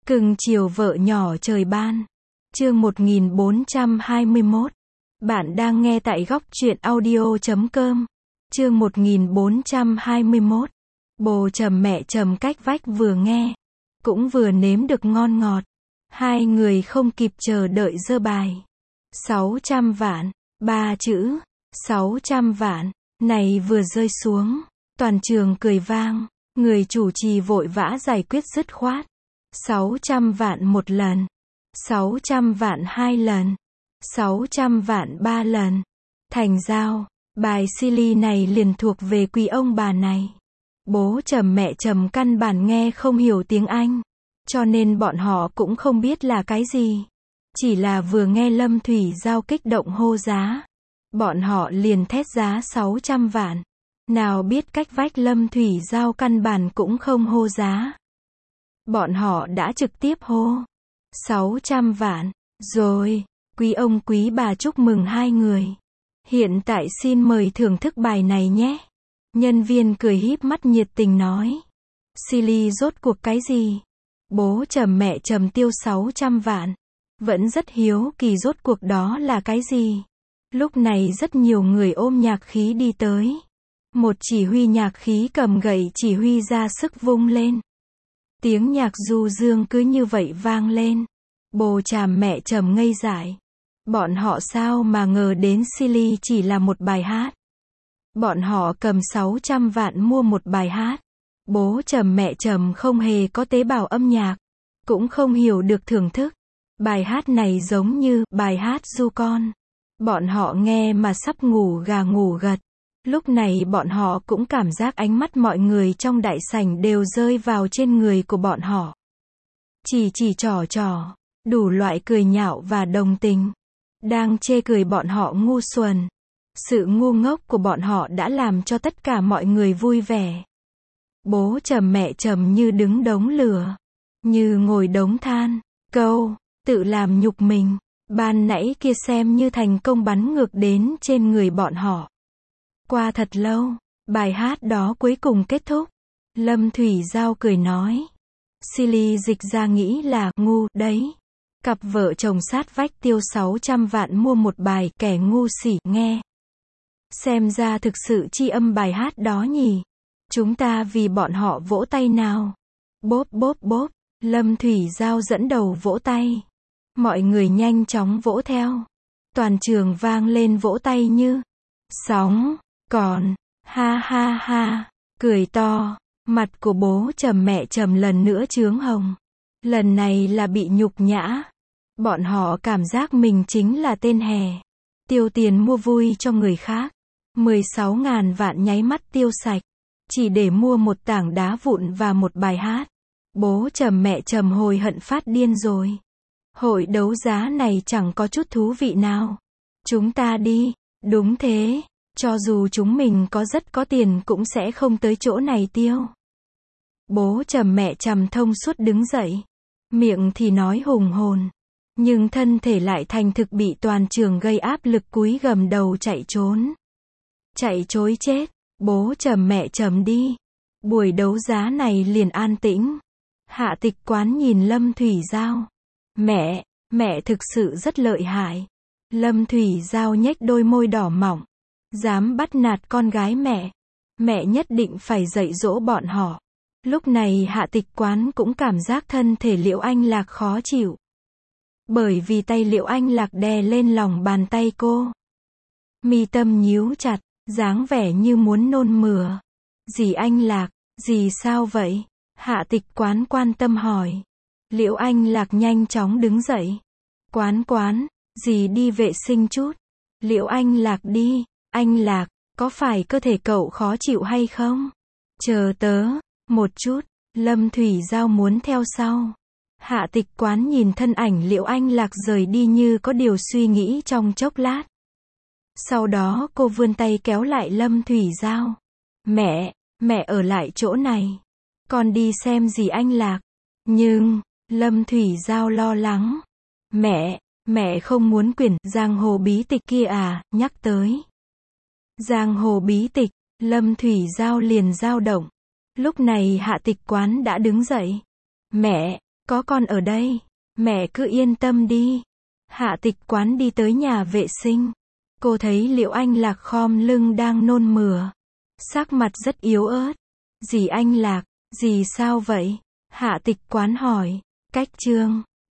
Cưng chiều vợ nhỏ trời ban. Chương 1421. Bạn đang nghe tại góc truyện audio.com. Chương 1421. Bố trầm mẹ trầm cách vách vừa nghe, cũng vừa nếm được ngon ngọt. Hai người không kịp chờ đợi giơ bài. 600 vạn, 3 chữ, 600 vạn, này vừa rơi xuống, toàn trường cười vang, người chủ trì vội vã giải quyết dứt khoát. 600 vạn một lần, 600 vạn hai lần, 600 vạn ba lần. Thành giao, bài Silly này liền thuộc về quý ông bà này. Bố trầm mẹ trầm căn bản nghe không hiểu tiếng Anh, cho nên bọn họ cũng không biết là cái gì. Chỉ là vừa nghe Lâm Thủy Giao kích động hô giá, bọn họ liền thét giá 600 vạn. Nào biết cách vách Lâm Thủy Giao căn bản cũng không hô giá. Bọn họ đã trực tiếp hô 600 vạn. Rồi, quý ông quý bà chúc mừng hai người. Hiện tại xin mời thưởng thức bài này nhé. Nhân viên cười híp mắt nhiệt tình nói. Silly rốt cuộc cái gì? Bố trầm mẹ trầm tiêu 600 vạn. Vẫn rất hiếu kỳ rốt cuộc đó là cái gì? Lúc này rất nhiều người ôm nhạc khí đi tới. Một chỉ huy nhạc khí cầm gậy chỉ huy ra sức vung lên. Tiếng nhạc du dương cứ như vậy vang lên. Bố trầm mẹ trầm ngây dại. Bọn họ sao mà ngờ đến Silly chỉ là một bài hát. Bọn họ cầm 600 vạn mua một bài hát. Bố trầm mẹ trầm không hề có tế bào âm nhạc, cũng không hiểu được thưởng thức. Bài hát này giống như bài hát du con. Bọn họ nghe mà sắp ngủ gà ngủ gật. Lúc này bọn họ cũng cảm giác ánh mắt mọi người trong đại sảnh đều rơi vào trên người của bọn họ. Chỉ trò, đủ loại cười nhạo và đồng tình. Đang chê cười bọn họ ngu xuẩn. Sự ngu ngốc của bọn họ đã làm cho tất cả mọi người vui vẻ. Bố trầm mẹ trầm như đứng đống lửa, như ngồi đống than, câu, tự làm nhục mình. Ban nãy kia xem như thành công bắn ngược đến trên người bọn họ. Qua thật lâu, bài hát đó cuối cùng kết thúc. Lâm Thủy Giao cười nói. Silly dịch ra nghĩ là ngu đấy. Cặp vợ chồng sát vách tiêu 600 vạn mua một bài kẻ ngu xỉ nghe. Xem ra thực sự tri âm bài hát đó nhỉ. Chúng ta vì bọn họ vỗ tay nào. Bốp bốp bốp. Lâm Thủy Giao dẫn đầu vỗ tay. Mọi người nhanh chóng vỗ theo. Toàn trường vang lên vỗ tay như sóng. Còn, ha ha ha, cười to. Mặt của bố trầm mẹ trầm lần nữa chướng hồng. Lần này là bị nhục nhã. Bọn họ cảm giác mình chính là tên hè. Tiêu tiền mua vui cho người khác. 16.000 vạn nháy mắt tiêu sạch. Chỉ để mua một tảng đá vụn và một bài hát. Bố trầm mẹ trầm hồi hận phát điên rồi. Hội đấu giá này chẳng có chút thú vị nào. Chúng ta đi. Đúng thế. Cho dù chúng mình rất có tiền cũng sẽ không tới chỗ này tiêu. Bố trầm mẹ trầm thông suốt đứng dậy. Miệng thì nói hùng hồn. Nhưng thân thể lại thành thực bị toàn trường gây áp lực cúi gầm đầu chạy trốn. Chạy trối chết. Bố trầm mẹ trầm đi. Buổi đấu giá này liền an tĩnh. Hạ tịch quán nhìn Lâm Thủy Giao. Mẹ thực sự rất lợi hại. Lâm Thủy Giao nhếch đôi môi đỏ mỏng. Dám bắt nạt con gái mẹ. Mẹ nhất định phải dạy dỗ bọn họ. Lúc này hạ tịch quán cũng cảm giác thân thể Liễu Anh Lạc khó chịu. Bởi vì tay Liễu Anh Lạc đè lên lòng bàn tay cô. Mi tâm nhíu chặt, dáng vẻ như muốn nôn mửa. Dì Anh Lạc, dì sao vậy? Hạ tịch quán quan tâm hỏi. Liễu Anh Lạc nhanh chóng đứng dậy. Quán, dì đi vệ sinh chút. Liễu Anh Lạc đi. Anh Lạc, có phải cơ thể cậu khó chịu hay không? Chờ tớ, một chút. Lâm Thủy Giao muốn theo sau. Hạ tịch quán nhìn thân ảnh Liễu Anh Lạc rời đi như có điều suy nghĩ trong chốc lát. Sau đó cô vươn tay kéo lại Lâm Thủy Giao. Mẹ ở lại chỗ này. Con đi xem dì Anh Lạc. Nhưng, Lâm Thủy Giao lo lắng. Mẹ không muốn quyển giang hồ bí tịch kia à, nhắc tới. Giang hồ bí tịch, Lâm Thủy Giao liền dao động. Lúc này hạ tịch quán đã đứng dậy. Có con ở đây. Mẹ cứ yên tâm đi. Hạ Tịch Quán đi tới nhà vệ sinh. Cô thấy Liễu Anh Lạc khom lưng đang nôn mửa. Sắc mặt rất yếu ớt. Dì Anh Lạc, dì sao vậy? Hạ Tịch Quán hỏi. Cách Trương.